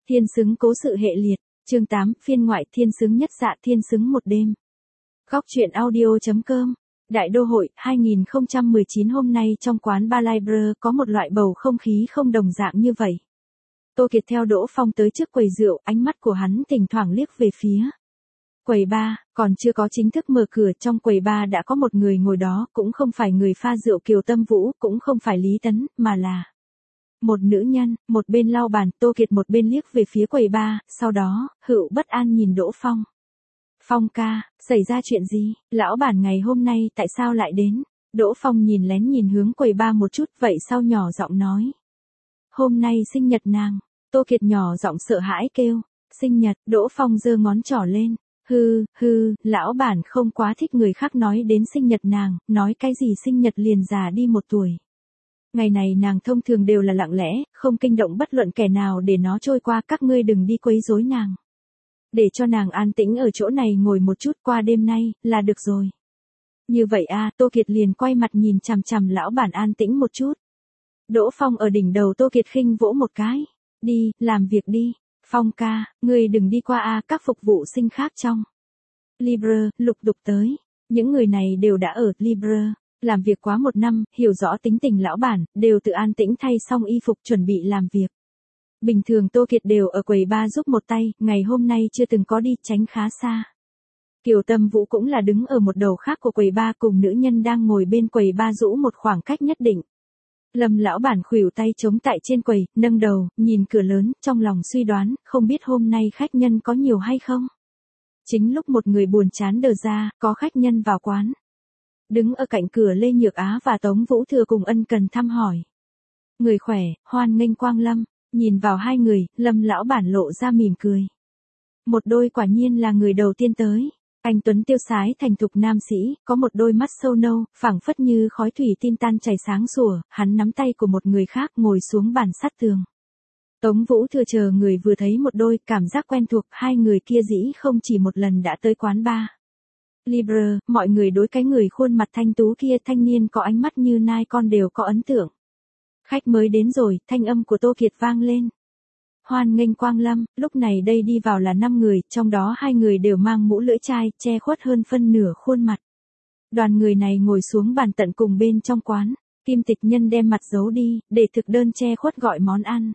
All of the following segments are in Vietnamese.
Thiên xứng cố sự hệ liệt, chương 8, phiên ngoại thiên xứng nhất dạ thiên xứng một đêm. Góc truyện audio.com. Đại đô hội 2019 hôm nay trong quán Bar Libre có một loại bầu không khí không đồng dạng như vậy. Tô Kiệt theo Đỗ Phong tới trước quầy rượu, ánh mắt của hắn thỉnh thoảng liếc về phía quầy bar, còn chưa có chính thức mở cửa, trong quầy bar đã có một người ngồi đó, cũng không phải người pha rượu Kiều Tâm Vũ, cũng không phải Lý Tấn, mà là một nữ nhân. Một bên lau bàn, Tô Kiệt một bên liếc về phía quầy bar, sau đó, hữu bất an nhìn Đỗ Phong. Phong ca, xảy ra chuyện gì? Lão bản ngày hôm nay tại sao lại đến? Đỗ Phong nhìn lén nhìn hướng quầy bar một chút, vậy sau nhỏ giọng nói. Hôm nay sinh nhật nàng. Tô Kiệt nhỏ giọng sợ hãi kêu. Sinh nhật. Đỗ Phong giơ ngón trỏ lên. Lão bản không quá thích người khác nói đến sinh nhật nàng, nói cái gì sinh nhật liền già đi một tuổi. Ngày này nàng thông thường đều là lặng lẽ, không kinh động bất luận kẻ nào để nó trôi qua, các ngươi đừng đi quấy rối nàng. Để cho nàng an tĩnh ở chỗ này ngồi một chút qua đêm nay, là được rồi. Như vậy à, Tô Kiệt liền quay mặt nhìn chằm chằm lão bản an tĩnh một chút. Đỗ Phong ở đỉnh đầu Tô Kiệt khinh vỗ một cái. Đi, làm việc đi. Phong ca, ngươi đừng đi qua à, các phục vụ sinh khác trong Libre, lục đục tới. Những người này đều đã ở Libre làm việc quá 1 năm, hiểu rõ tính tình lão bản, đều tự an tĩnh thay xong y phục chuẩn bị làm việc. Bình thường Tô Kiệt đều ở quầy bar giúp một tay, ngày hôm nay chưa từng có đi, tránh khá xa. Kiều Tâm Vũ cũng là đứng ở một đầu khác của quầy bar cùng nữ nhân đang ngồi bên quầy bar giữ một khoảng cách nhất định. Lâm lão bản khuỷu tay chống tại trên quầy, nâng đầu, nhìn cửa lớn, trong lòng suy đoán, không biết hôm nay khách nhân có nhiều hay không. Chính lúc một người buồn chán đờ ra, có khách nhân vào quán. Đứng ở cạnh cửa Lê Nhược Á và Tống Vũ Thừa cùng ân cần thăm hỏi. Người khỏe, hoan nghênh quang lâm. Nhìn vào hai người, Lâm lão bản lộ ra mỉm cười. Một đôi quả nhiên là người đầu tiên tới. Anh tuấn tiêu sái thành thục nam sĩ, có một đôi mắt sâu nâu, phảng phất như khói thủy tinh tan chảy sáng sủa, hắn nắm tay của một người khác ngồi xuống bàn sát tường. Tống Vũ Thừa chờ người vừa thấy một đôi, cảm giác quen thuộc, hai người kia dĩ không chỉ một lần đã tới quán bar Libre, mọi người đối cái người khuôn mặt thanh tú kia, thanh niên có ánh mắt như nai con đều có ấn tượng. Khách mới đến rồi, thanh âm của Tô Kiệt vang lên. Hoan nghênh quang lâm, lúc này đây đi vào là 5 người, trong đó 2 người đều mang mũ lưỡi chai, che khuất hơn phân nửa khuôn mặt. Đoàn người này ngồi xuống bàn tận cùng bên trong quán, Kim Tịch Nhân đem mặt giấu đi, để thực đơn che khuất gọi món ăn.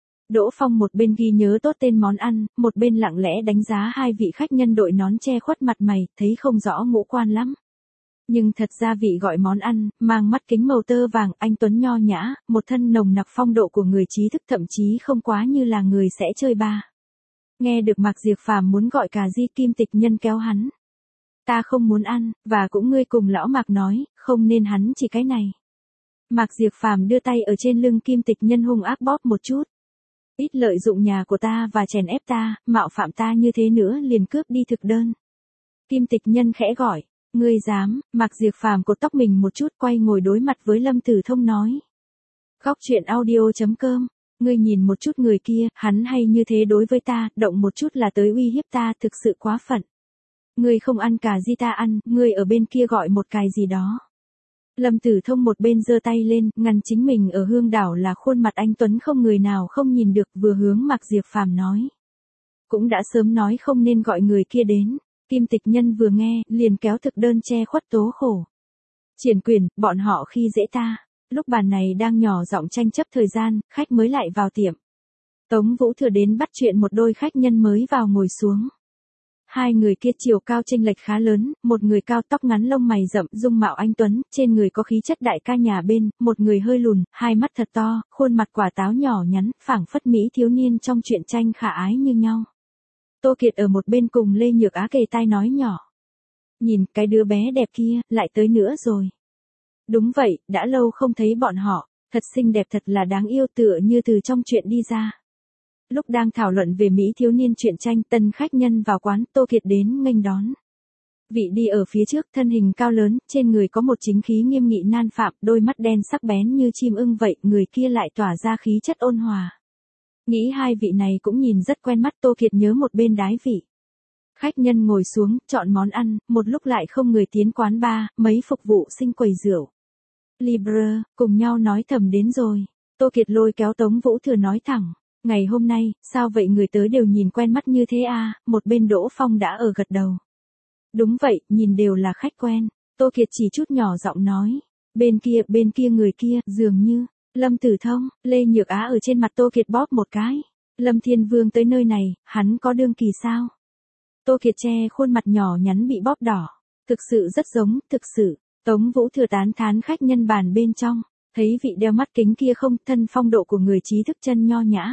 Đỗ Phong một bên ghi nhớ tốt tên món ăn, một bên lặng lẽ đánh giá hai vị khách nhân đội nón che khuất mặt mày, thấy không rõ ngũ quan lắm. Nhưng thật ra vị gọi món ăn, mang mắt kính màu tơ vàng, anh tuấn nho nhã, một thân nồng nặc phong độ của người trí thức, thậm chí không quá như là người sẽ chơi bar. Nghe được Mạc Diệp Phàm muốn gọi cà ri, Kim Tịch Nhân kéo hắn. Ta không muốn ăn, và cũng ngươi cùng lão Mạc nói, không nên hắn chỉ cái này. Mạc Diệp Phàm đưa tay ở trên lưng Kim Tịch Nhân hung ác bóp một chút. Ít lợi dụng nhà của ta và chèn ép ta, mạo phạm ta như thế nữa liền cướp đi thực đơn. Kim Tịch Nhân khẽ gọi. Ngươi dám? Mạc Diệp Phàm cột tóc mình một chút, quay ngồi đối mặt với Lâm Tử Thông nói. Góc truyện audio.com. Ngươi nhìn một chút người kia, hắn hay như thế đối với ta, động một chút là tới uy hiếp ta, thực sự quá phận. Ngươi không ăn cà ri ta ăn, ngươi ở bên kia gọi một cài gì đó. Lâm Tử Thông một bên giơ tay lên, ngăn chính mình ở hương đảo là khuôn mặt anh tuấn không người nào không nhìn được, vừa hướng Mạc Diệp Phàm nói. Cũng đã sớm nói không nên gọi người kia đến. Kim Tịch Nhân vừa nghe, liền kéo thực đơn che khuất tố khổ. Triển Quyền, bọn họ khi dễ ta. Lúc bàn này đang nhỏ giọng tranh chấp thời gian, khách mới lại vào tiệm. Tống Vũ Thừa đến bắt chuyện một đôi khách nhân mới vào ngồi xuống. Hai người kia chiều cao chênh lệch khá lớn, một người cao tóc ngắn lông mày rậm, dung mạo anh tuấn, trên người có khí chất đại ca nhà bên, một người hơi lùn, hai mắt thật to, khuôn mặt quả táo nhỏ nhắn, phảng phất mỹ thiếu niên trong truyện tranh khả ái như nhau. Tô Kiệt ở một bên cùng Lê Nhược Á kề tai nói nhỏ. Nhìn cái đứa bé đẹp kia, lại tới nữa rồi. Đúng vậy, đã lâu không thấy bọn họ, thật xinh đẹp thật là đáng yêu tựa như từ trong chuyện đi ra. Lúc đang thảo luận về mỹ thiếu niên truyện tranh, tân khách nhân vào quán, Tô Kiệt đến nghênh đón. Vị đi ở phía trước, thân hình cao lớn, trên người có một chính khí nghiêm nghị nan phạm, đôi mắt đen sắc bén như chim ưng vậy, người kia lại tỏa ra khí chất ôn hòa. Nghĩ hai vị này cũng nhìn rất quen mắt, Tô Kiệt nhớ một bên đái vị. Khách nhân ngồi xuống, chọn món ăn, một lúc lại không người tiến quán bar, mấy phục vụ sinh quầy rượu Libre, cùng nhau nói thầm đến rồi. Tô Kiệt lôi kéo Tống Vũ Thừa nói thẳng. Ngày hôm nay, sao vậy người tới đều nhìn quen mắt như thế à, một bên Đỗ Phong đã ở gật đầu. Đúng vậy, nhìn đều là khách quen. Tô Kiệt chỉ chút nhỏ giọng nói. Bên kia người kia, dường như, Lâm Tử Thông, Lê Nhược Á ở trên mặt Tô Kiệt bóp một cái. Lâm Thiên Vương tới nơi này, hắn có đương kỳ sao? Tô Kiệt che khuôn mặt nhỏ nhắn bị bóp đỏ. Thực sự rất giống, thực sự. Tống Vũ Thừa tán thán khách nhân bàn bên trong. Thấy vị đeo mắt kính kia không, thân phong độ của người trí thức chân nho nhã.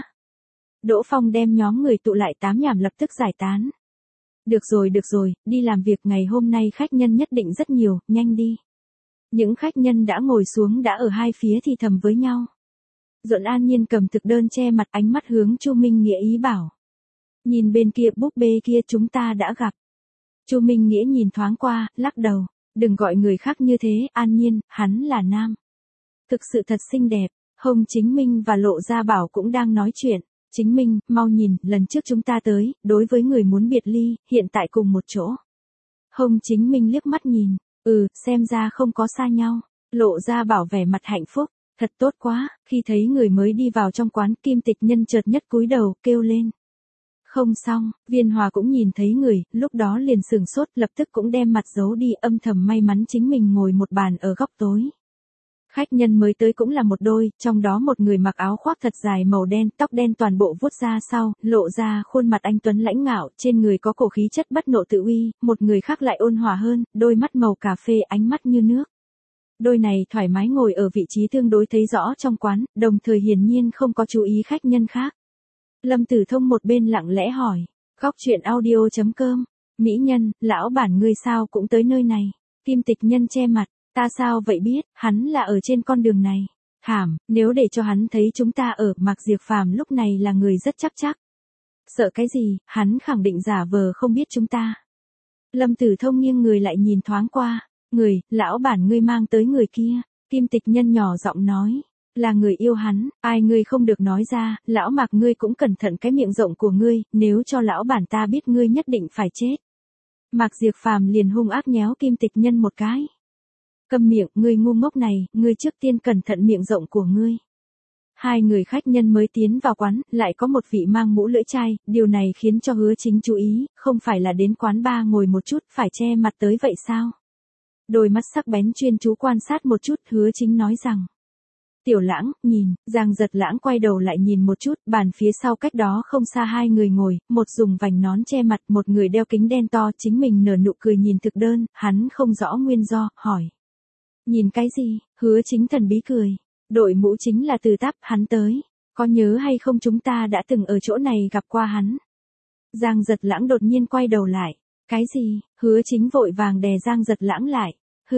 Đỗ Phong đem nhóm người tụ lại tám nhảm lập tức giải tán. Được rồi, đi làm việc ngày hôm nay khách nhân nhất định rất nhiều, nhanh đi. Những khách nhân đã ngồi xuống đã ở hai phía thì thầm với nhau. Duẫn An Nhiên cầm thực đơn che mặt ánh mắt hướng Chu Minh Nghĩa ý bảo. Nhìn bên kia búp bê kia chúng ta đã gặp. Chu Minh Nghĩa nhìn thoáng qua, lắc đầu. Đừng gọi người khác như thế, An Nhiên, hắn là nam. Thực sự thật xinh đẹp, Hồng Chính Minh và Lộ Gia Bảo cũng đang nói chuyện. Chính Minh, mau nhìn, lần trước chúng ta tới, đối với người muốn biệt ly, hiện tại cùng một chỗ. Hồng Chính Minh liếc mắt nhìn, xem ra không có xa nhau. Lộ Gia Bảo vẻ mặt hạnh phúc, thật tốt quá, khi thấy người mới đi vào trong quán Kim Tịch Nhân chợt nhất cúi đầu, kêu lên. Không xong, Viên Hòa cũng nhìn thấy người, lúc đó liền sửng sốt, lập tức cũng đem mặt giấu đi, âm thầm may mắn chính mình ngồi một bàn ở góc tối. Khách nhân mới tới cũng là một đôi, trong đó một người mặc áo khoác thật dài màu đen, tóc đen toàn bộ vuốt ra sau, lộ ra khuôn mặt anh tuấn lãnh ngạo, trên người có cổ khí chất bất nộ tự uy, một người khác lại ôn hòa hơn, đôi mắt màu cà phê ánh mắt như nước. Đôi này thoải mái ngồi ở vị trí tương đối thấy rõ trong quán, đồng thời hiển nhiên không có chú ý khách nhân khác. Lâm Tử Thông một bên lặng lẽ hỏi, góc chuyện audio.com, mỹ nhân, lão bản ngươi sao cũng tới nơi này, Kim Tịch Nhân che mặt. Ta sao vậy biết, hắn là ở trên con đường này. Thảm, nếu để cho hắn thấy chúng ta ở, Mạc Diệp Phàm lúc này là người rất chắc. Sợ cái gì, hắn khẳng định giả vờ không biết chúng ta. Lâm Tử Thông nghiêng người lại nhìn thoáng qua. Lão bản ngươi mang tới người kia. Kim Tịch Nhân nhỏ giọng nói. Là người yêu hắn, ai ngươi không được nói ra, lão Mạc ngươi cũng cẩn thận cái miệng rộng của ngươi, nếu cho lão bản ta biết ngươi nhất định phải chết. Mạc Diệp Phàm liền hung ác nhéo Kim Tịch Nhân một cái. Câm miệng, ngươi ngu ngốc này, ngươi trước tiên cẩn thận miệng rộng của ngươi. Hai người khách nhân mới tiến vào quán, lại có một vị mang mũ lưỡi chai, điều này khiến cho Hứa Chính chú ý, không phải là đến quán bar ngồi một chút, phải che mặt tới vậy sao? Đôi mắt sắc bén chuyên chú quan sát một chút, Hứa Chính nói rằng. Tiểu Lãng, nhìn, Giang Giật Lãng quay đầu lại nhìn một chút, bàn phía sau cách đó không xa hai người ngồi, một dùng vành nón che mặt, một người đeo kính đen to, chính mình nở nụ cười nhìn thực đơn, hắn không rõ nguyên do, hỏi. Nhìn cái gì, Hứa Chính thần bí cười. Đội mũ chính là Từ Táp, hắn tới. Có nhớ hay không chúng ta đã từng ở chỗ này gặp qua hắn. Giang Giật Lãng đột nhiên quay đầu lại. Cái gì, Hứa Chính vội vàng đè Giang Giật Lãng lại.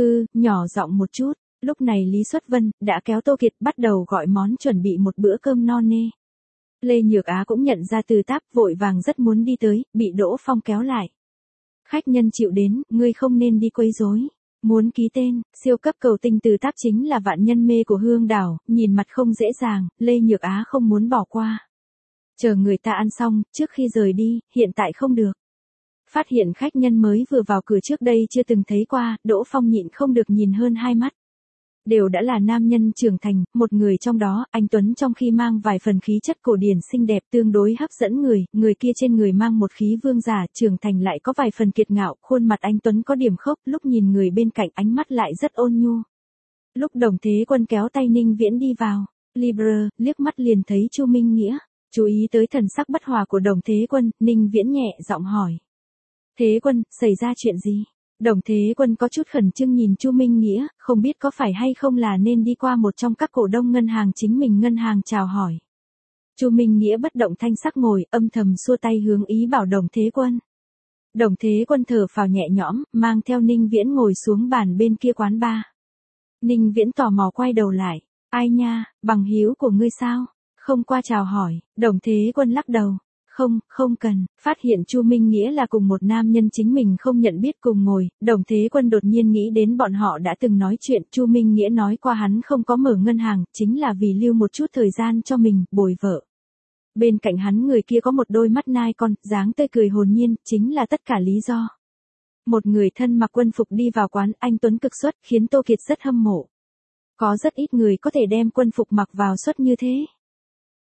Nhỏ giọng một chút. Lúc này Lý Xuất Vân đã kéo Tô Kiệt bắt đầu gọi món chuẩn bị một bữa cơm no nê. Lê Nhược Á cũng nhận ra Từ Táp vội vàng rất muốn đi tới, bị Đỗ Phong kéo lại. Khách nhân chịu đến, ngươi không nên đi quấy rối. Muốn ký tên, siêu cấp cầu tinh Từ Táp chính là vạn nhân mê của Hương Đảo, nhìn mặt không dễ dàng, Lê Nhược Á không muốn bỏ qua. Chờ người ta ăn xong, trước khi rời đi, hiện tại không được. Phát hiện khách nhân mới vừa vào cửa trước đây chưa từng thấy qua, Đỗ Phong nhịn không được nhìn hơn hai mắt. Đều đã là nam nhân trưởng thành, một người trong đó, anh Tuấn trong khi mang vài phần khí chất cổ điển xinh đẹp tương đối hấp dẫn người kia trên người mang một khí vương giả, trưởng thành lại có vài phần kiệt ngạo, khuôn mặt anh Tuấn có điểm khốc, lúc nhìn người bên cạnh ánh mắt lại rất ôn nhu. Lúc Đồng Thế Quân kéo tay Ninh Viễn đi vào, Libre, liếc mắt liền thấy Chu Minh Nghĩa, chú ý tới thần sắc bất hòa của Đồng Thế Quân, Ninh Viễn nhẹ giọng hỏi. Thế Quân, xảy ra chuyện gì? Đồng Thế Quân có chút khẩn trương nhìn Chu Minh Nghĩa, không biết có phải hay không là nên đi qua một trong các cổ đông ngân hàng chính mình ngân hàng chào hỏi. Chu Minh Nghĩa bất động thanh sắc ngồi, âm thầm xua tay hướng ý bảo Đồng Thế Quân. Đồng Thế Quân thở phào nhẹ nhõm, mang theo Ninh Viễn ngồi xuống bàn bên kia quán bar. Ninh Viễn tò mò quay đầu lại, ai nha, bằng hữu của ngươi sao? Không qua chào hỏi, Đồng Thế Quân lắc đầu. Không cần, phát hiện Chu Minh Nghĩa là cùng một nam nhân chính mình không nhận biết cùng ngồi, Đồng Thế Quân đột nhiên nghĩ đến bọn họ đã từng nói chuyện, Chu Minh Nghĩa nói qua hắn không có mở ngân hàng, chính là vì lưu một chút thời gian cho mình, bồi vợ. Bên cạnh hắn người kia có một đôi mắt nai con, dáng tươi cười hồn nhiên, chính là tất cả lý do. Một người thân mặc quân phục đi vào quán, anh Tuấn cực xuất, khiến Tô Kiệt rất hâm mộ. Có rất ít người có thể đem quân phục mặc vào xuất như thế.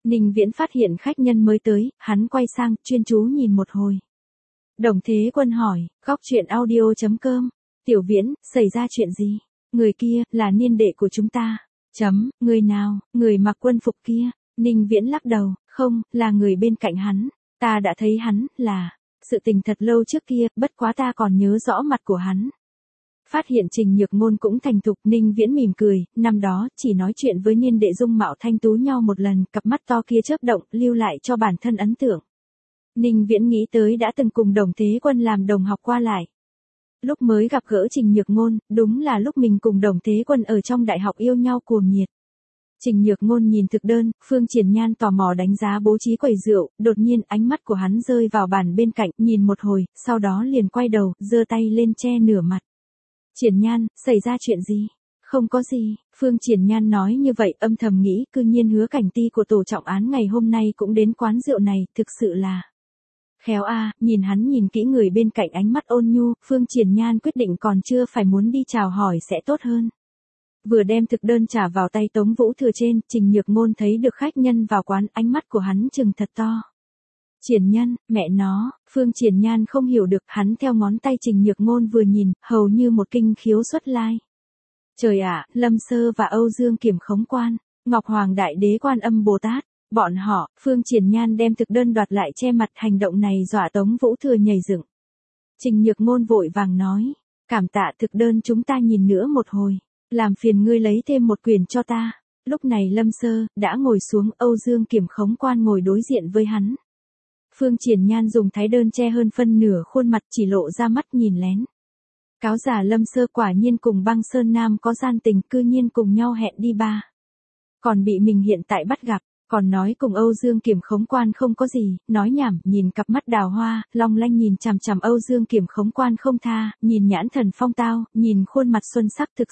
Ninh Viễn phát hiện khách nhân mới tới, hắn quay sang, chuyên chú nhìn một hồi. Đồng Thế Quân hỏi, góc chuyện audio.com, Tiểu Viễn, xảy ra chuyện gì? Người kia, là niên đệ của chúng ta. Người nào, người mặc quân phục kia? Ninh Viễn lắc đầu, không, là người bên cạnh hắn. Ta đã thấy hắn, là, sự tình thật lâu trước kia, bất quá ta còn nhớ rõ mặt của hắn. Phát hiện Trình Nhược Ngôn cũng thành thục, Ninh Viễn mỉm cười, năm đó, chỉ nói chuyện với niên đệ dung mạo thanh tú nhau một lần, cặp mắt to kia chớp động, lưu lại cho bản thân ấn tượng. Ninh Viễn nghĩ tới đã từng cùng Đồng Thế Quân làm đồng học qua lại. Lúc mới gặp gỡ Trình Nhược Ngôn, đúng là lúc mình cùng Đồng Thế Quân ở trong đại học yêu nhau cuồng nhiệt. Trình Nhược Ngôn nhìn thực đơn, Phương Triển Nhan tò mò đánh giá bố trí quầy rượu, đột nhiên ánh mắt của hắn rơi vào bàn bên cạnh, nhìn một hồi, sau đó liền quay đầu, giơ tay lên che nửa mặt. Triển Nhan, xảy ra chuyện gì? Không có gì, Phương Triển Nhan nói như vậy, âm thầm nghĩ, cư nhiên Hứa Cảnh Ti của tổ trọng án ngày hôm nay cũng đến quán rượu này, thực sự là khéo a. Nhìn hắn nhìn kỹ người bên cạnh ánh mắt ôn nhu, Phương Triển Nhan quyết định còn chưa phải muốn đi chào hỏi sẽ tốt hơn. Vừa đem thực đơn trả vào tay Tống Vũ Thừa trên, Trình Nhược Ngôn thấy được khách nhân vào quán, ánh mắt của hắn trừng thật to. Triển Nhân, mẹ nó, Phương Triển Nhan không hiểu được, hắn theo ngón tay Trình Nhược Ngôn vừa nhìn, hầu như một kinh khiếu xuất lai. Trời ạ, Lâm Sơ và Âu Dương Kiểm Khống Quan, Ngọc Hoàng Đại Đế Quan Âm Bồ Tát, bọn họ, Phương Triển Nhan đem thực đơn đoạt lại che mặt, hành động này dọa Tống Vũ Thừa nhảy dựng. Trình Nhược Ngôn vội vàng nói, cảm tạ, thực đơn chúng ta nhìn nữa một hồi, làm phiền ngươi lấy thêm một quyển cho ta. Lúc này Lâm Sơ đã ngồi xuống, Âu Dương Kiểm Khống Quan ngồi đối diện với hắn. Phương Triển Nhan dùng thái đơn che hơn phân nửa khuôn mặt, chỉ lộ ra mắt nhìn lén. Cáo giả Lâm Sơ quả nhiên cùng Băng Sơn Nam có gian tình, cư nhiên cùng nhau hẹn đi ba. Còn bị mình hiện tại bắt gặp, còn nói cùng Âu Dương Kiểm Khống Quan không có gì, nói nhảm, nhìn cặp mắt đào hoa, long lanh nhìn chằm chằm Âu Dương Kiểm Khống Quan không tha, nhìn nhãn thần phong tao, nhìn khuôn mặt xuân sắc, thực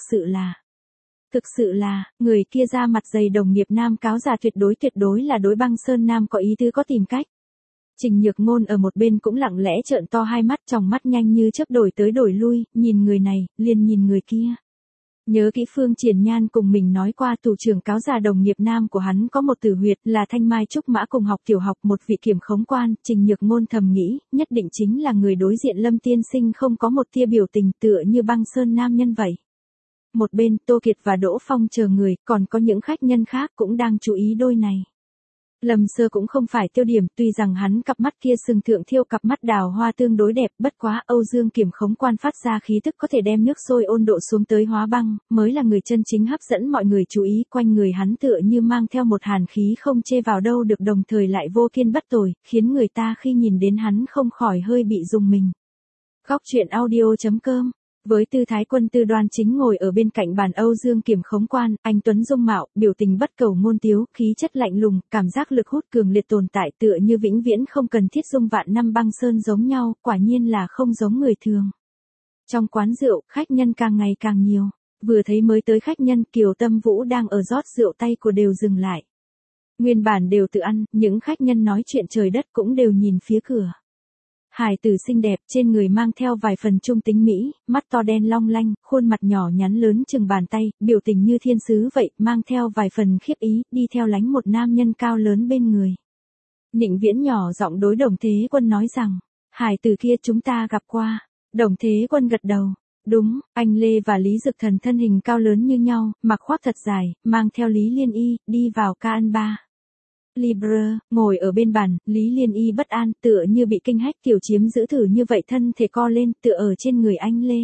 sự là, người kia ra mặt dày đồng nghiệp nam cáo giả tuyệt đối là đối Băng Sơn Nam có ý tứ có tìm cách. Trình Nhược Ngôn ở một bên cũng lặng lẽ trợn to hai mắt, trong mắt nhanh như chớp đổi tới đổi lui, nhìn người này, liền nhìn người kia. Nhớ kỹ Phương Triển Nhan cùng mình nói qua, thủ trưởng cáo giả đồng nghiệp nam của hắn có một tử huyệt, là Thanh Mai Trúc Mã cùng học tiểu học, một vị kiểm khống quan. Trình Nhược Ngôn thầm nghĩ, nhất định chính là người đối diện Lâm tiên sinh, không có một tia biểu tình, tựa như Băng Sơn nam nhân vậy. Một bên, Tô Kiệt và Đỗ Phong chờ người, còn có những khách nhân khác cũng đang chú ý đôi này. Lâm Sơ cũng không phải tiêu điểm, tuy rằng hắn cặp mắt kia sừng thượng thiêu cặp mắt đào hoa tương đối đẹp, bất quá Âu Dương Kiểm Khống Quan phát ra khí tức có thể đem nước sôi ôn độ xuống tới hóa băng, mới là người chân chính hấp dẫn mọi người chú ý. Quanh người hắn tựa như mang theo một hàn khí không chê vào đâu được, đồng thời lại vô kiên bất tồi, khiến người ta khi nhìn đến hắn không khỏi hơi bị rùng mình. Góc chuyện audio.com. Với tư thái quân tư đoan chính ngồi ở bên cạnh bàn Âu Dương Kiểm Khống Quan, anh tuấn dung mạo, biểu tình bất cầu ngôn tiếu, khí chất lạnh lùng, cảm giác lực hút cường liệt tồn tại, tựa như vĩnh viễn không cần thiết dung vạn năm băng sơn giống nhau, quả nhiên là không giống người thường. Trong quán rượu, khách nhân càng ngày càng nhiều, vừa thấy mới tới khách nhân, Kiều Tâm Vũ đang ở rót rượu, tay của đều dừng lại. Nguyên bản đều tự ăn, những khách nhân nói chuyện trời đất cũng đều nhìn phía cửa. Hài tử xinh đẹp, trên người mang theo vài phần trung tính mỹ, mắt to đen long lanh, khuôn mặt nhỏ nhắn lớn chừng bàn tay, biểu tình như thiên sứ vậy, mang theo vài phần khiếp ý, đi theo lánh một nam nhân cao lớn bên người. Nịnh Viễn nhỏ giọng đối Đồng Thế Quân nói rằng, hài tử kia chúng ta gặp qua. Đồng Thế Quân gật đầu. Đúng, anh Lê và Lý Dực Thần thân hình cao lớn như nhau, mặc khoác thật dài, mang theo Lý Liên Y, đi vào ca ăn ba. Libre, ngồi ở bên bàn, Lý Liên Y bất an, tựa như bị kinh hách, tiểu chiếm giữ thử như vậy, thân thể co lên, tựa ở trên người anh Lê.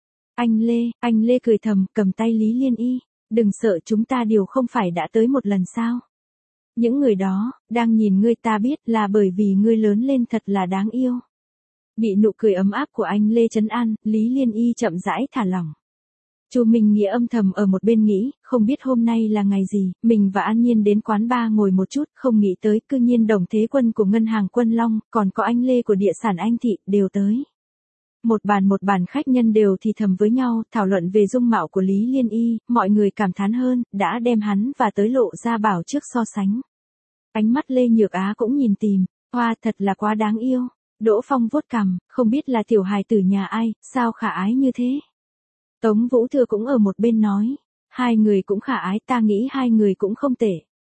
Anh Lê cười thầm, cầm tay Lý Liên Y, đừng sợ, chúng ta đều không phải đã tới một lần sao. Những người đó, đang nhìn ngươi, ta biết là bởi vì ngươi lớn lên thật là đáng yêu. Bị nụ cười ấm áp của anh Lê trấn an, Lý Liên Y chậm rãi thả lỏng. Chu Minh Nghĩa âm thầm ở một bên nghĩ, không biết hôm nay là ngày gì, mình và An Nhiên đến quán bar ngồi một chút, không nghĩ tới, cư nhiên Đồng Thế Quân của Ngân hàng Quân Long, còn có anh Lê của địa sản Anh Thị, đều tới. Một bàn khách nhân đều thì thầm với nhau, thảo luận về dung mạo của Lý Liên Y, mọi người cảm thán hơn, đã đem hắn và tới lộ ra bảo trước so sánh. Ánh mắt Lê Nhược Á cũng nhìn tìm, hoa thật là quá đáng yêu. Đỗ Phong vuốt cằm, không biết là tiểu hài tử nhà ai, sao khả ái như thế. Tống Vũ Thừa cũng ở một bên nói, hai người cũng khả ái, ta nghĩ hai người cũng không tệ.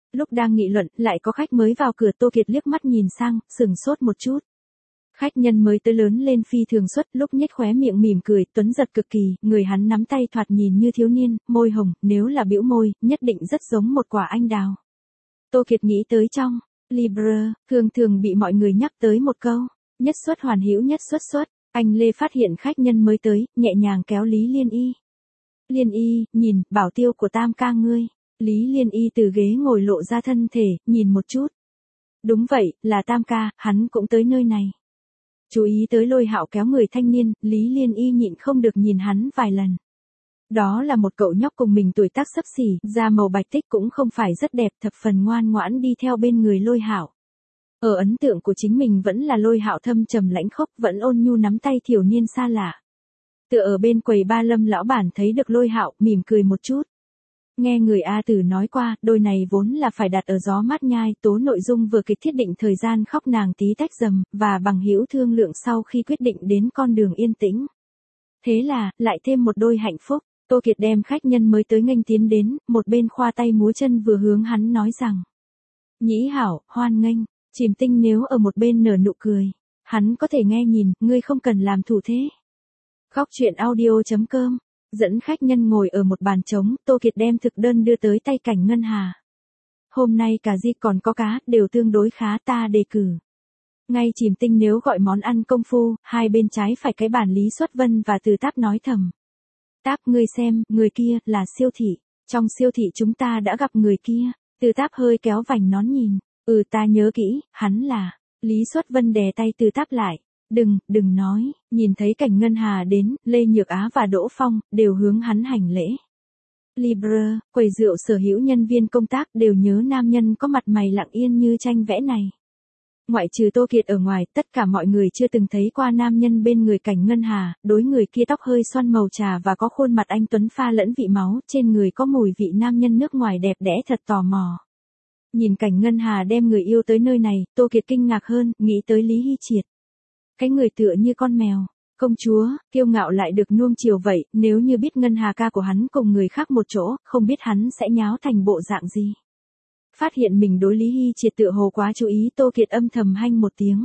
Lúc đang nghị luận, lại có khách mới vào cửa. Tô Kiệt liếc mắt nhìn sang, sửng sốt một chút. Khách nhân mới tới lớn lên phi thường xuất, lúc nhếch khóe miệng mỉm cười, tuấn giật cực kỳ, người hắn nắm tay thoạt nhìn như thiếu niên, môi hồng, nếu là bĩu môi, nhất định rất giống một quả anh đào. Tô Kiệt nghĩ tới trong Libra, thường bị mọi người nhắc tới một câu, nhất xuất hoàn hữu nhất xuất xuất. Anh Lê phát hiện khách nhân mới tới, nhẹ nhàng kéo Lý Liên Y. Liên Y, nhìn, bảo tiêu của Tam ca ngươi. Lý Liên Y từ ghế ngồi lộ ra thân thể, nhìn một chút. Đúng vậy, là Tam ca, hắn cũng tới nơi này. Chú ý tới Lôi Hạo kéo người thanh niên, Lý Liên Y nhịn không được nhìn hắn vài lần. Đó là một cậu nhóc cùng mình tuổi tác xấp xỉ, da màu bạch tích cũng không phải rất đẹp, thập phần ngoan ngoãn đi theo bên người Lôi Hạo. Ở ấn tượng của chính mình vẫn là Lôi Hạo thâm trầm lãnh khốc, vẫn ôn nhu nắm tay thiểu niên xa lạ. Tựa ở bên quầy ba Lâm lão bản thấy được Lôi Hạo, mỉm cười một chút. Nghe người A Tử nói qua, đôi này vốn là phải đặt ở gió mát nhai, tố nội dung vừa kịch thiết định thời gian khóc nàng tí tách dầm, và bằng hữu thương lượng sau khi quyết định đến con đường yên tĩnh. Thế là, lại thêm một đôi hạnh phúc. Tô Kiệt đem khách nhân mới tới nghênh tiến đến, một bên khoa tay múa chân vừa hướng hắn nói rằng. Nhĩ hảo, hoan nghênh, Chìm Tinh nếu ở một bên nở nụ cười. Hắn có thể nghe nhìn, ngươi không cần làm thủ thế. Góc truyện audio.com. Dẫn khách nhân ngồi ở một bàn trống, Tô Kiệt đem thực đơn đưa tới tay Cảnh Ngân Hà. Hôm nay cà ri còn có cá, đều tương đối khá, ta đề cử. Ngay Chìm Tinh nếu gọi món ăn công phu, hai bên trái phải cái bàn Lý Xuất Vân và Từ Táp nói thầm. Táp, ngươi xem, người kia, là Siêu Thị. Trong siêu thị chúng ta đã gặp người kia. Từ Táp hơi kéo vành nón nhìn. Ta nhớ kỹ, hắn là. Lý Xuất Vân đè tay Từ Táp lại. Đừng nói, nhìn thấy Cảnh Ngân Hà đến, Lê Nhược Á và Đỗ Phong, đều hướng hắn hành lễ. Libra, quầy rượu sở hữu nhân viên công tác đều nhớ nam nhân có mặt mày lặng yên như tranh vẽ này. Ngoại trừ Tô Kiệt ở ngoài, tất cả mọi người chưa từng thấy qua nam nhân bên người Cảnh Ngân Hà, đối người kia tóc hơi xoăn màu trà và có khuôn mặt anh tuấn pha lẫn vị máu, trên người có mùi vị nam nhân nước ngoài đẹp đẽ thật tò mò. Nhìn Cảnh Ngân Hà đem người yêu tới nơi này, Tô Kiệt kinh ngạc hơn, nghĩ tới Lý Hy Triệt. Cái người tựa như con mèo, công chúa, kiêu ngạo lại được nuông chiều vậy, nếu như biết Ngân Hà ca của hắn cùng người khác một chỗ, không biết hắn sẽ nháo thành bộ dạng gì. Phát hiện mình đối Lý Hy Triệt tựa hồ quá chú ý, Tô Kiệt âm thầm hanh một tiếng.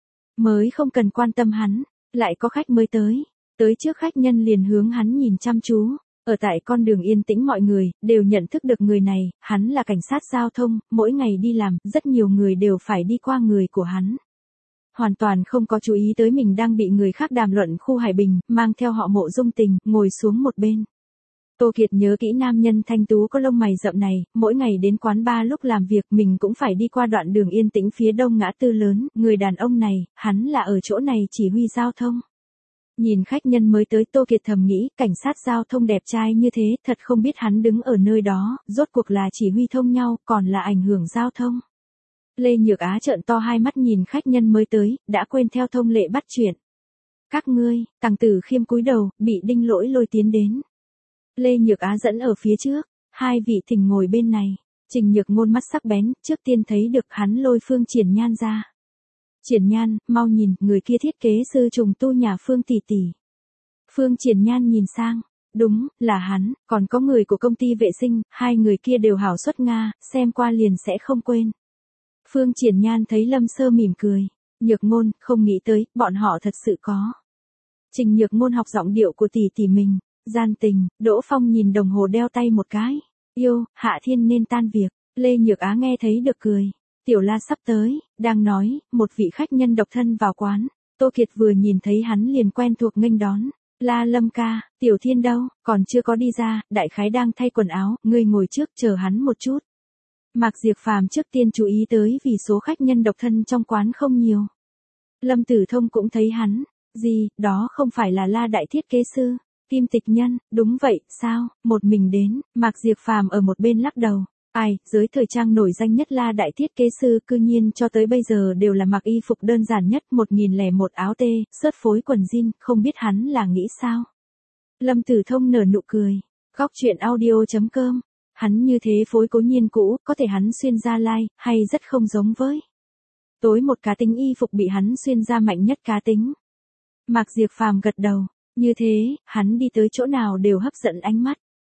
Mới không cần quan tâm hắn, lại có khách mới tới. Tới trước khách nhân liền hướng hắn nhìn chăm chú. Ở tại con đường yên tĩnh mọi người, đều nhận thức được người này, hắn là cảnh sát giao thông, mỗi ngày đi làm, rất nhiều người đều phải đi qua người của hắn. Hoàn toàn không có chú ý tới mình đang bị người khác đàm luận khu Hải Bình, mang theo họ Mộ Dung Tình, ngồi xuống một bên. Tô Kiệt nhớ kỹ nam nhân thanh tú có lông mày rậm này, mỗi ngày đến quán bar lúc làm việc mình cũng phải đi qua đoạn đường yên tĩnh phía đông ngã tư lớn, người đàn ông này, hắn là ở chỗ này chỉ huy giao thông. Nhìn khách nhân mới tới Tô Kiệt thầm nghĩ, cảnh sát giao thông đẹp trai như thế, thật không biết hắn đứng ở nơi đó, rốt cuộc là chỉ huy thông nhau, còn là ảnh hưởng giao thông. Lê Nhược Á trợn to hai mắt nhìn khách nhân mới tới, đã quên theo thông lệ bắt chuyện. Các ngươi, Tằng Tử Khiêm cúi đầu, bị Đinh Lỗi lôi tiến đến. Lê Nhược Á dẫn ở phía trước, hai vị thỉnh ngồi bên này. Trình Nhược Ngôn mắt sắc bén, trước tiên thấy được hắn lôi Phương Triển Nhan ra. Triển Nhan, mau nhìn, người kia thiết kế sư trùng tu nhà Phương tỷ tỷ. Phương Triển Nhan nhìn sang, đúng, là hắn, còn có người của công ty vệ sinh, hai người kia đều hảo xuất Nga, xem qua liền sẽ không quên. Phương Triển Nhan thấy Lâm Sơ mỉm cười. Nhược Ngôn, không nghĩ tới, bọn họ thật sự có. Trình Nhược Ngôn học giọng điệu của tỷ tỷ mình. Gian tình, Đỗ Phong nhìn đồng hồ đeo tay một cái. Yêu, Hạ Thiên nên tan việc. Lê Nhược Á nghe thấy được cười. Tiểu La sắp tới, đang nói, một vị khách nhân độc thân vào quán. Tô Kiệt vừa nhìn thấy hắn liền quen thuộc nghênh đón. La Lâm ca, Tiểu Thiên đâu, còn chưa có đi ra, đại khái đang thay quần áo, ngươi ngồi trước chờ hắn một chút. Mạc Diệp Phàm trước tiên chú ý tới vì số khách nhân độc thân trong quán không nhiều. Lâm Tử Thông cũng thấy hắn. Gì, đó không phải là La đại thiết kế sư. Kim Tịch Nhân, đúng vậy, sao, một mình đến, Mạc Diệp Phàm ở một bên lắc đầu. Ai, giới thời trang nổi danh nhất La đại thiết kế sư cư nhiên cho tới bây giờ đều là mặc y phục đơn giản nhất 1001 áo tê, sớt phối quần jean, không biết hắn là nghĩ sao. Lâm Tử Thông nở nụ cười. Góc truyện audio.com. Hắn như thế phối cố nhiên cũ, có thể hắn xuyên ra lai, hay rất không giống với. Tối một cá tính y phục bị hắn xuyên ra mạnh nhất cá tính. Mạc Diệp Phàm gật đầu. Như thế, hắn đi tới chỗ nào đều hấp dẫn ánh mắt.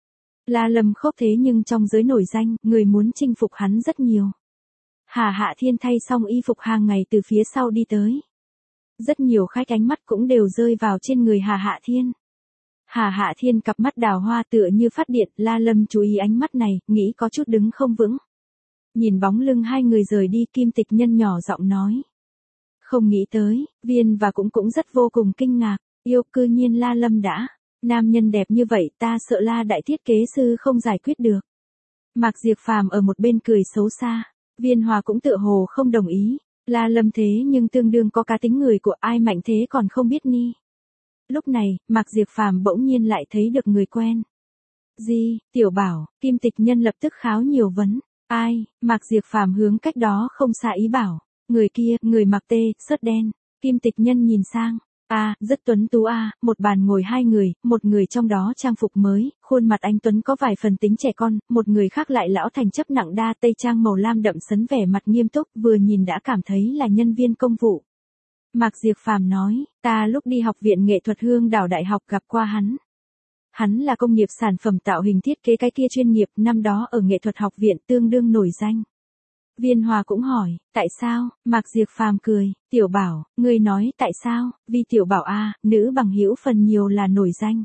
La Lâm Khốc thế nhưng trong giới nổi danh, người muốn chinh phục hắn rất nhiều. Hà Hạ Thiên thay xong y phục hàng ngày từ phía sau đi tới. Rất nhiều khách ánh mắt cũng đều rơi vào trên người Hà Hạ Thiên. Hà Hạ Thiên cặp mắt đào hoa tựa như phát điện, La Lâm chú ý ánh mắt này, nghĩ có chút đứng không vững. Nhìn bóng lưng hai người rời đi, Kim Tịch Nhân nhỏ giọng nói. Không nghĩ tới, Viên và cũng rất vô cùng kinh ngạc, yêu cư nhiên La Lâm đã. Nam nhân đẹp như vậy ta sợ La đại thiết kế sư không giải quyết được. Mạc Diệp Phàm ở một bên cười xấu xa. Viên Hòa cũng tựa hồ không đồng ý. La Lâm thế nhưng tương đương có cá tính người của ai mạnh thế còn không biết ni. Lúc này, Mạc Diệp Phàm bỗng nhiên lại thấy được người quen. Gì, Tiểu Bảo, Kim Tịch Nhân lập tức kháo nhiều vấn. Ai, Mạc Diệp Phàm hướng cách đó không xa ý bảo. Người kia, người mặc tê, sớt đen. Kim Tịch Nhân nhìn sang. Rất tuấn tú một bàn ngồi hai người, một người trong đó trang phục mới, khuôn mặt anh tuấn có vài phần tính trẻ con, một người khác lại lão thành chấp nặng đa tây trang màu lam đậm sấn vẻ mặt nghiêm túc, vừa nhìn đã cảm thấy là nhân viên công vụ. Mạc Diệp Phàm nói, ta lúc đi học viện nghệ thuật Hương Đảo Đại học gặp qua hắn. Hắn là công nghiệp sản phẩm tạo hình thiết kế cái kia chuyên nghiệp, năm đó ở nghệ thuật học viện tương đương nổi danh. Viên Hòa cũng hỏi, tại sao? Mạc Diệp Phàm cười, Tiểu Bảo, ngươi nói tại sao? Vì Tiểu Bảo nữ bằng hữu phần nhiều là nổi danh.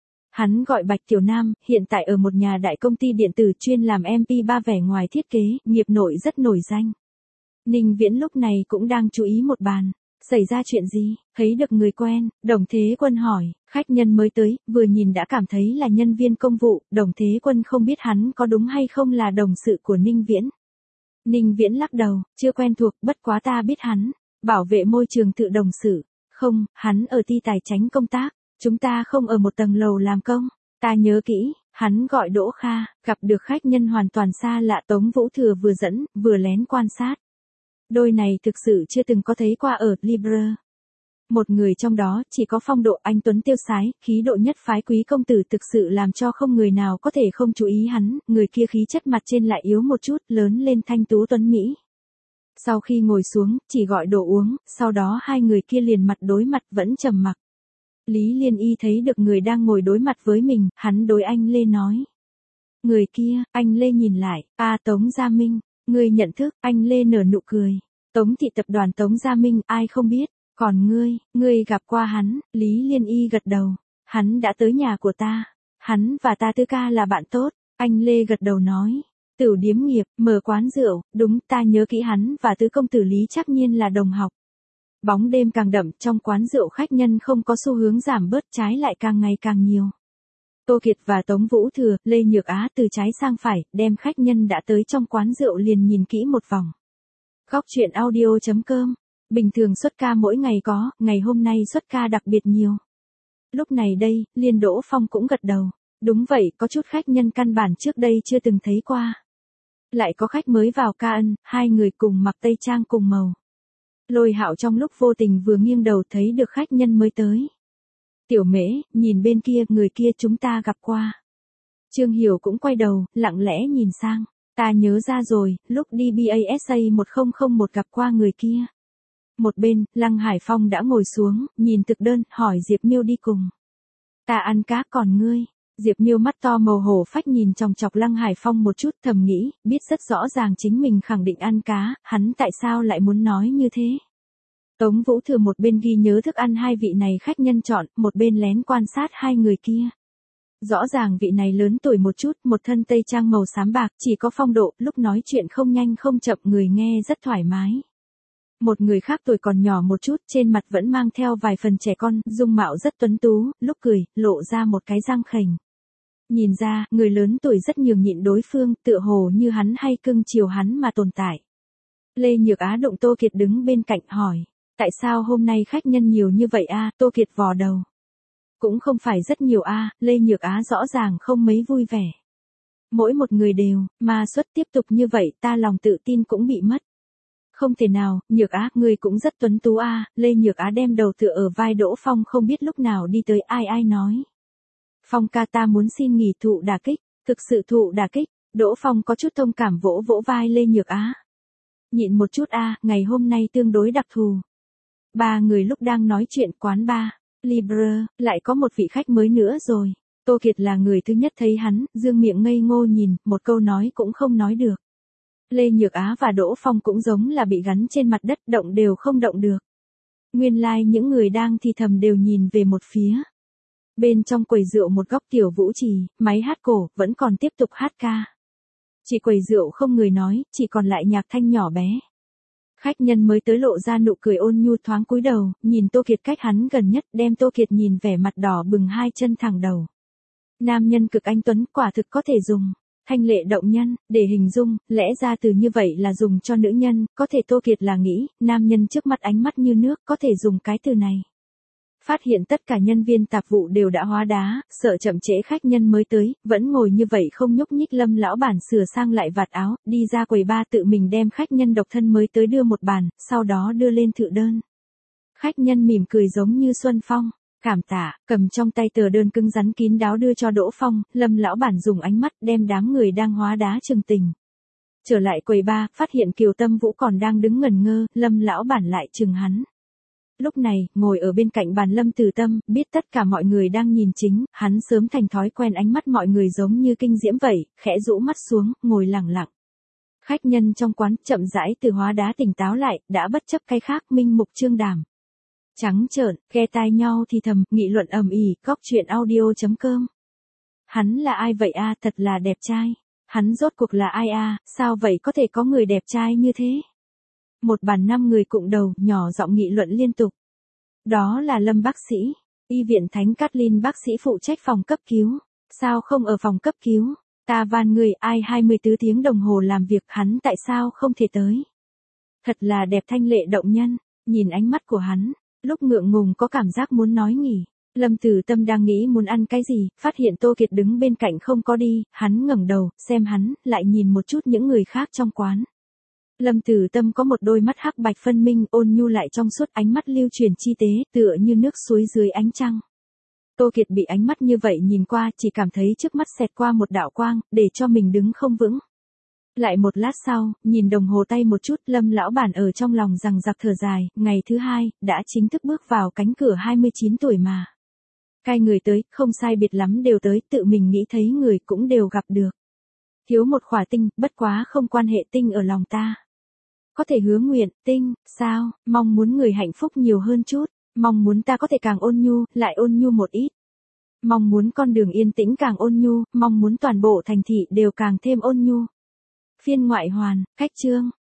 Hắn gọi Bạch Tiểu Nam, hiện tại ở một nhà đại công ty điện tử chuyên làm MP3 vẻ ngoài thiết kế, nghiệp nội rất nổi danh. Ninh Viễn lúc này cũng đang chú ý một bàn. Xảy ra chuyện gì? Thấy được người quen, Đồng Thế Quân hỏi, khách nhân mới tới, vừa nhìn đã cảm thấy là nhân viên công vụ, Đồng Thế Quân không biết hắn có đúng hay không là đồng sự của Ninh Viễn. Ninh Viễn lắc đầu, chưa quen thuộc, bất quá ta biết hắn, bảo vệ môi trường tự đồng sự. Không, hắn ở ty tài chánh công tác, chúng ta không ở một tầng lầu làm công. Ta nhớ kỹ, hắn gọi Đỗ Kha, gặp được khách nhân hoàn toàn xa lạ Tống Vũ Thừa vừa dẫn, vừa lén quan sát. Đôi này thực sự chưa từng có thấy qua ở Libre. Một người trong đó chỉ có phong độ anh tuấn tiêu sái, khí độ nhất phái quý công tử thực sự làm cho không người nào có thể không chú ý hắn, người kia khí chất mặt trên lại yếu một chút, lớn lên thanh tú tuấn Mỹ. Sau khi ngồi xuống, chỉ gọi đồ uống, sau đó hai người kia liền mặt đối mặt vẫn trầm mặc. Lý Liên Y thấy được người đang ngồi đối mặt với mình, hắn đối anh Lê nói. Người kia, anh Lê nhìn lại, Tống Gia Minh, người nhận thức, anh Lê nở nụ cười. Tống thị tập đoàn Tống Gia Minh, ai không biết. Còn ngươi gặp qua hắn, Lý Liên Y gật đầu. Hắn đã tới nhà của ta. Hắn và ta Tư ca là bạn tốt. Anh Lê gật đầu nói. Tửu điếm nghiệp, mở quán rượu, đúng ta nhớ kỹ hắn và tứ công tử Lý chắc nhiên là đồng học. Bóng đêm càng đậm, trong quán rượu khách nhân không có xu hướng giảm bớt, trái lại càng ngày càng nhiều. Tô Kiệt và Tống Vũ Thừa, Lê Nhược Á từ trái sang phải, đem khách nhân đã tới trong quán rượu liền nhìn kỹ một vòng. Góc truyện audio.com. Bình thường xuất ca mỗi ngày có, ngày hôm nay xuất ca đặc biệt nhiều. Lúc này đây, Liên Đỗ Phong cũng gật đầu. Đúng vậy, có chút khách nhân căn bản trước đây chưa từng thấy qua. Lại có khách mới vào ca ân, hai người cùng mặc tây trang cùng màu. Lôi Hạo trong lúc vô tình vừa nghiêng đầu thấy được khách nhân mới tới. Tiểu Mễ, nhìn bên kia, người kia chúng ta gặp qua. Trương Hiểu cũng quay đầu, lặng lẽ nhìn sang. Ta nhớ ra rồi, lúc đi BASA 1001 gặp qua người kia. Một bên, Lăng Hải Phong đã ngồi xuống, nhìn thực đơn, hỏi Diệp Miêu đi cùng. Ta ăn cá còn ngươi. Diệp Miêu mắt to màu hổ phách nhìn chòng chọc Lăng Hải Phong một chút, thầm nghĩ, biết rất rõ ràng chính mình khẳng định ăn cá, hắn tại sao lại muốn nói như thế. Tống Vũ Thừa một bên ghi nhớ thức ăn hai vị này khách nhân chọn, một bên lén quan sát hai người kia. Rõ ràng vị này lớn tuổi một chút, một thân tây trang màu xám bạc, chỉ có phong độ, lúc nói chuyện không nhanh không chậm, người nghe rất thoải mái. Một người khác tuổi còn nhỏ một chút, trên mặt vẫn mang theo vài phần trẻ con, dung mạo rất tuấn tú, lúc cười, lộ ra một cái răng khểnh. Nhìn ra, người lớn tuổi rất nhường nhịn đối phương, tựa hồ như hắn hay cưng chiều hắn mà tồn tại. Lê Nhược Á đụng Tô Kiệt đứng bên cạnh hỏi, tại sao hôm nay khách nhân nhiều như vậy Tô Kiệt vò đầu. Cũng không phải rất nhiều Lê Nhược Á rõ ràng không mấy vui vẻ. Mỗi một người đều, mà suất tiếp tục như vậy ta lòng tự tin cũng bị mất. Không thể nào, Nhược Á, ngươi cũng rất tuấn tú Lê Nhược Á đem đầu tựa ở vai Đỗ Phong không biết lúc nào đi tới ai nói. Phong ca ta muốn xin nghỉ thụ đả kích, thực sự thụ đả kích, Đỗ Phong có chút thông cảm vỗ vỗ vai Lê Nhược Á. Nhịn một chút ngày hôm nay tương đối đặc thù. Ba người lúc đang nói chuyện quán bar, Libre, lại có một vị khách mới nữa rồi. Tô Kiệt là người thứ nhất thấy hắn, dương miệng ngây ngô nhìn, một câu nói cũng không nói được. Lê Nhược Á và Đỗ Phong cũng giống là bị gắn trên mặt đất, động đều không động được. Nguyên lai những người đang thì thầm đều nhìn về một phía. Bên trong quầy rượu một góc tiểu vũ trì, máy hát cổ, vẫn còn tiếp tục hát ca. Chỉ quầy rượu không người nói, chỉ còn lại nhạc thanh nhỏ bé. Khách nhân mới tới lộ ra nụ cười ôn nhu thoáng cúi đầu, nhìn Tô Kiệt cách hắn gần nhất, đem Tô Kiệt nhìn vẻ mặt đỏ bừng hai chân thẳng đầu. Nam nhân cực anh tuấn, quả thực có thể dùng thanh lệ động nhân để hình dung, lẽ ra từ như vậy là dùng cho nữ nhân, có thể Tô Kiệt là nghĩ, nam nhân trước mắt ánh mắt như nước, có thể dùng cái từ này. Phát hiện tất cả nhân viên tạp vụ đều đã hóa đá, sợ chậm trễ khách nhân mới tới, vẫn ngồi như vậy không nhúc nhích. Lâm lão bản sửa sang lại vạt áo, đi ra quầy bar tự mình đem khách nhân độc thân mới tới đưa một bàn, sau đó đưa lên thự đơn. Khách nhân mỉm cười giống như Xuân Phong, cảm tạ, cầm trong tay tờ đơn cứng rắn kín đáo đưa cho Đỗ Phong. Lâm lão bản dùng ánh mắt đem đám người đang hóa đá trừng tình. Trở lại quầy bar, phát hiện Kiều Tâm Vũ còn đang đứng ngẩn ngơ, Lâm lão bản lại chừng hắn. Lúc này, ngồi ở bên cạnh bàn Lâm Tử Tâm, biết tất cả mọi người đang nhìn chính, hắn sớm thành thói quen ánh mắt mọi người giống như kinh diễm vậy, khẽ rũ mắt xuống, ngồi lặng lặng. Khách nhân trong quán chậm rãi từ hóa đá tỉnh táo lại, đã bất chấp cái khác, minh mục trương đảm. Trắng trợn, ghe tai nhau thì thầm, nghị luận ầm ĩ, góc chuyện audio.com. Hắn là ai vậy a, thật là đẹp trai. Hắn rốt cuộc là ai a, sao vậy có thể có người đẹp trai như thế? Một bàn 5 người cụm đầu, nhỏ giọng nghị luận liên tục. Đó là Lâm bác sĩ, y viện Thánh Catlin bác sĩ phụ trách phòng cấp cứu. Sao không ở phòng cấp cứu? Ta van người, ai 24 tiếng đồng hồ làm việc, hắn tại sao không thể tới? Thật là đẹp thanh lệ động nhân, nhìn ánh mắt của hắn, lúc ngượng ngùng có cảm giác muốn nói nghỉ. Lâm Tử Tâm đang nghĩ muốn ăn cái gì, phát hiện Tô Kiệt đứng bên cạnh không có đi, hắn ngẩng đầu, xem hắn, lại nhìn một chút những người khác trong quán. Lâm Tử Tâm có một đôi mắt hắc bạch phân minh, ôn nhu lại trong suốt, ánh mắt lưu truyền chi tế, tựa như nước suối dưới ánh trăng. Tô Kiệt bị ánh mắt như vậy nhìn qua, chỉ cảm thấy trước mắt xẹt qua một đạo quang, để cho mình đứng không vững. Lại một lát sau, nhìn đồng hồ tay một chút, Lâm lão bản ở trong lòng rằng giặc thở dài, ngày thứ 2, đã chính thức bước vào cánh cửa 29 tuổi mà. Cái người tới, không sai biệt lắm đều tới, tự mình nghĩ thấy người cũng đều gặp được. Thiếu một khỏa tinh, bất quá không quan hệ, tinh ở lòng ta. Có thể hứa nguyện, tinh, sao, mong muốn người hạnh phúc nhiều hơn chút, mong muốn ta có thể càng ôn nhu, lại ôn nhu một ít. Mong muốn con đường yên tĩnh càng ôn nhu, mong muốn toàn bộ thành thị đều càng thêm ôn nhu. Phiên ngoại hoàn, cách chương.